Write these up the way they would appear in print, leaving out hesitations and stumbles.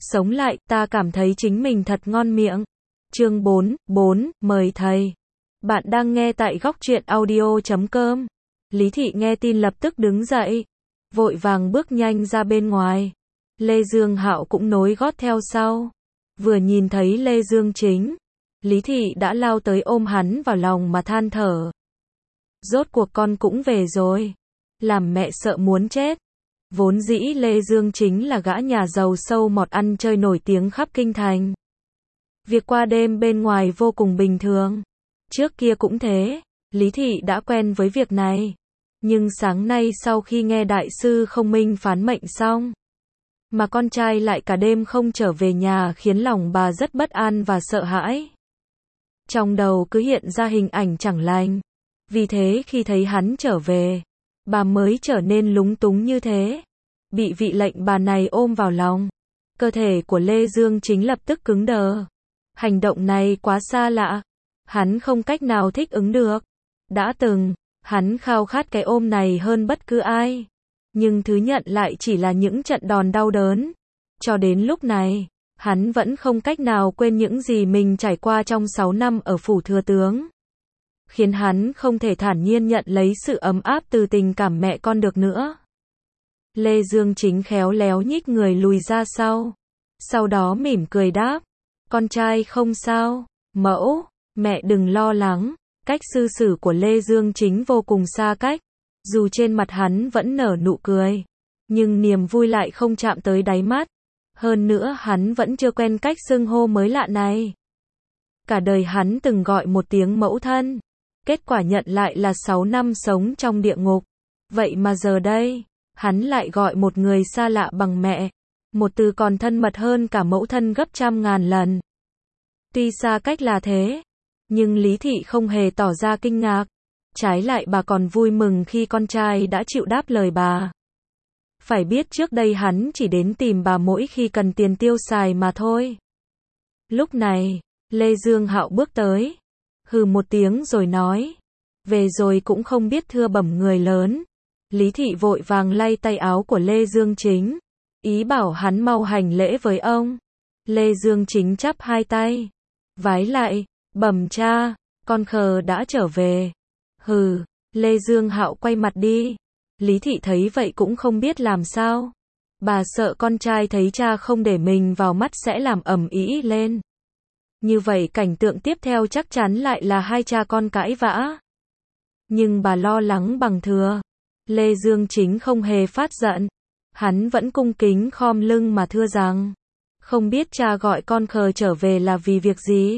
Sống lại, ta cảm thấy chính mình thật ngon miệng. Chương 4, mời thầy. Bạn đang nghe tại góc truyện audio.com. Lý Thị nghe tin lập tức đứng dậy, vội vàng bước nhanh ra bên ngoài. Lê Dương Hạo cũng nối gót theo sau. Vừa nhìn thấy Lê Dương Chính, Lý Thị đã lao tới ôm hắn vào lòng mà than thở. Rốt cuộc con cũng về rồi. Làm mẹ sợ muốn chết. Vốn dĩ Lê Dương Chính là gã nhà giàu sâu mọt ăn chơi nổi tiếng khắp kinh thành. Việc qua đêm bên ngoài vô cùng bình thường. Trước kia cũng thế, Lý Thị đã quen với việc này. Nhưng sáng nay sau khi nghe đại sư Không Minh phán mệnh xong, mà con trai lại cả đêm không trở về nhà khiến lòng bà rất bất an và sợ hãi. Trong đầu cứ hiện ra hình ảnh chẳng lành. Vì thế khi thấy hắn trở về, bà mới trở nên lúng túng như thế. Bị vị lệnh bà này ôm vào lòng, cơ thể của Lê Dương Chính lập tức cứng đờ. Hành động này quá xa lạ, hắn không cách nào thích ứng được. Đã từng, hắn khao khát cái ôm này hơn bất cứ ai. Nhưng thứ nhận lại chỉ là những trận đòn đau đớn. Cho đến lúc này, hắn vẫn không cách nào quên những gì mình trải qua trong 6 năm ở phủ thừa tướng. Khiến hắn không thể thản nhiên nhận lấy sự ấm áp từ tình cảm mẹ con được nữa. Lê Dương Chính khéo léo nhích người lùi ra sau đó mỉm cười đáp, con trai không sao, mẫu, mẹ đừng lo lắng. Cách cư xử của Lê Dương Chính vô cùng xa cách, dù trên mặt hắn vẫn nở nụ cười, nhưng niềm vui lại không chạm tới đáy mắt. Hơn nữa hắn vẫn chưa quen cách xưng hô mới lạ này. Cả đời hắn từng gọi một tiếng mẫu thân, kết quả nhận lại là 6 năm sống trong địa ngục. Vậy mà giờ đây, hắn lại gọi một người xa lạ bằng mẹ, một từ còn thân mật hơn cả mẫu thân gấp trăm ngàn lần. Tuy xa cách là thế, nhưng Lý Thị không hề tỏ ra kinh ngạc. Trái lại bà còn vui mừng khi con trai đã chịu đáp lời bà. Phải biết trước đây hắn chỉ đến tìm bà mỗi khi cần tiền tiêu xài mà thôi. Lúc này, Lê Dương Hạo bước tới, hừ một tiếng rồi nói, về rồi cũng không biết thưa bẩm người lớn. Lý Thị vội vàng lay tay áo của Lê Dương Chính, ý bảo hắn mau hành lễ với ông. Lê Dương Chính chắp hai tay, vái lại, bẩm cha, con khờ đã trở về. Hừ, Lê Dương Hạo quay mặt đi. Lý Thị thấy vậy cũng không biết làm sao. Bà sợ con trai thấy cha không để mình vào mắt sẽ làm ầm ĩ lên. Như vậy cảnh tượng tiếp theo chắc chắn lại là hai cha con cãi vã. Nhưng bà lo lắng bằng thừa. Lê Dương Chính không hề phát giận. Hắn vẫn cung kính khom lưng mà thưa rằng, không biết cha gọi con khờ trở về là vì việc gì.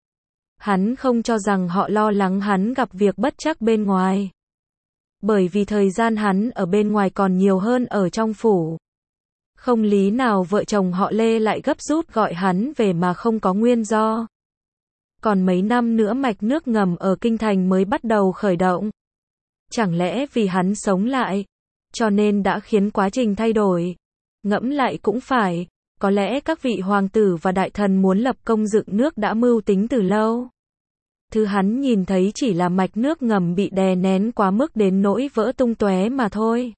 Hắn không cho rằng họ lo lắng hắn gặp việc bất trắc bên ngoài. Bởi vì thời gian hắn ở bên ngoài còn nhiều hơn ở trong phủ. Không lý nào vợ chồng họ Lê lại gấp rút gọi hắn về mà không có nguyên do. Còn mấy năm nữa mạch nước ngầm ở kinh thành mới bắt đầu khởi động. Chẳng lẽ vì hắn sống lại, cho nên đã khiến quá trình thay đổi. Ngẫm lại cũng phải, có lẽ các vị hoàng tử và đại thần muốn lập công dựng nước đã mưu tính từ lâu. Thứ hắn nhìn thấy chỉ là mạch nước ngầm bị đè nén quá mức đến nỗi vỡ tung tóe mà thôi.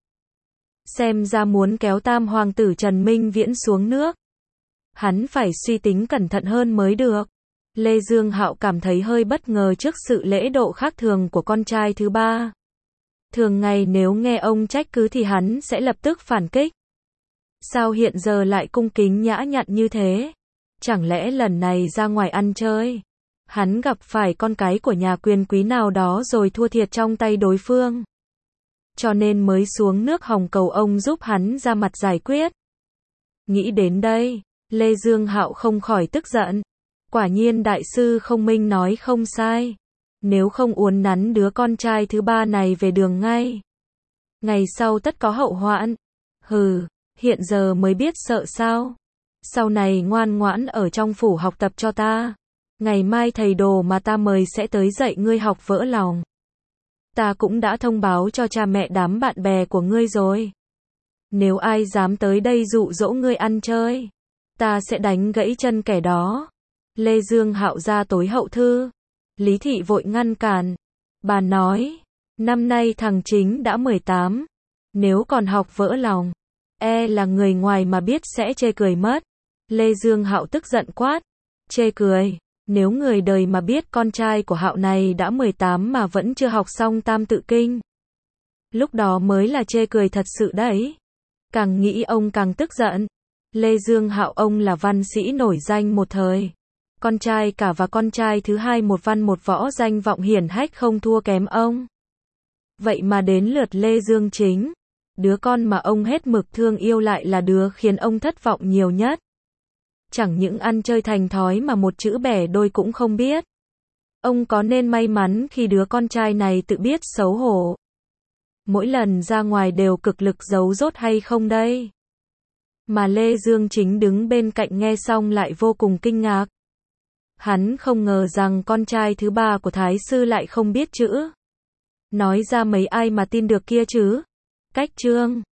Xem ra muốn kéo tam hoàng tử Trần Minh Viễn xuống nước, hắn phải suy tính cẩn thận hơn mới được. Lê Dương Hạo cảm thấy hơi bất ngờ trước sự lễ độ khác thường của con trai thứ ba. Thường ngày nếu nghe ông trách cứ thì hắn sẽ lập tức phản kích. Sao hiện giờ lại cung kính nhã nhặn như thế? Chẳng lẽ lần này ra ngoài ăn chơi, hắn gặp phải con cái của nhà quyền quý nào đó rồi thua thiệt trong tay đối phương, cho nên mới xuống nước hòng cầu ông giúp hắn ra mặt giải quyết. Nghĩ đến đây, Lê Dương Hạo không khỏi tức giận. Quả nhiên đại sư Không Minh nói không sai. Nếu không uốn nắn đứa con trai thứ ba này về đường ngay, ngày sau tất có hậu hoạn. Hừ, hiện giờ mới biết sợ sao? Sau này ngoan ngoãn ở trong phủ học tập cho ta. Ngày mai thầy đồ mà ta mời sẽ tới dạy ngươi học vỡ lòng. Ta cũng đã thông báo cho cha mẹ đám bạn bè của ngươi rồi. Nếu ai dám tới đây dụ dỗ ngươi ăn chơi, ta sẽ đánh gãy chân kẻ đó. Lê Dương Hạo ra tối hậu thư. Lý Thị vội ngăn cản. Bà nói, năm nay thằng Chính đã 18. Nếu còn học vỡ lòng, là người ngoài mà biết sẽ chê cười mất. Lê Dương Hạo tức giận quát, chê cười, nếu người đời mà biết con trai của Hạo này đã 18 mà vẫn chưa học xong Tam Tự Kinh. Lúc đó mới là chê cười thật sự đấy. Càng nghĩ ông càng tức giận. Lê Dương Hạo ông là văn sĩ nổi danh một thời. Con trai cả và con trai thứ hai một văn một võ danh vọng hiển hách không thua kém ông. Vậy mà đến lượt Lê Dương Chính, đứa con mà ông hết mực thương yêu lại là đứa khiến ông thất vọng nhiều nhất. Chẳng những ăn chơi thành thói mà một chữ bẻ đôi cũng không biết. Ông có nên may mắn khi đứa con trai này tự biết xấu hổ. Mỗi lần ra ngoài đều cực lực giấu dốt hay không đây? Mà Lê Dương Chính đứng bên cạnh nghe xong lại vô cùng kinh ngạc. Hắn không ngờ rằng con trai thứ ba của Thái sư lại không biết chữ. Nói ra mấy ai mà tin được kia chứ? Cách chương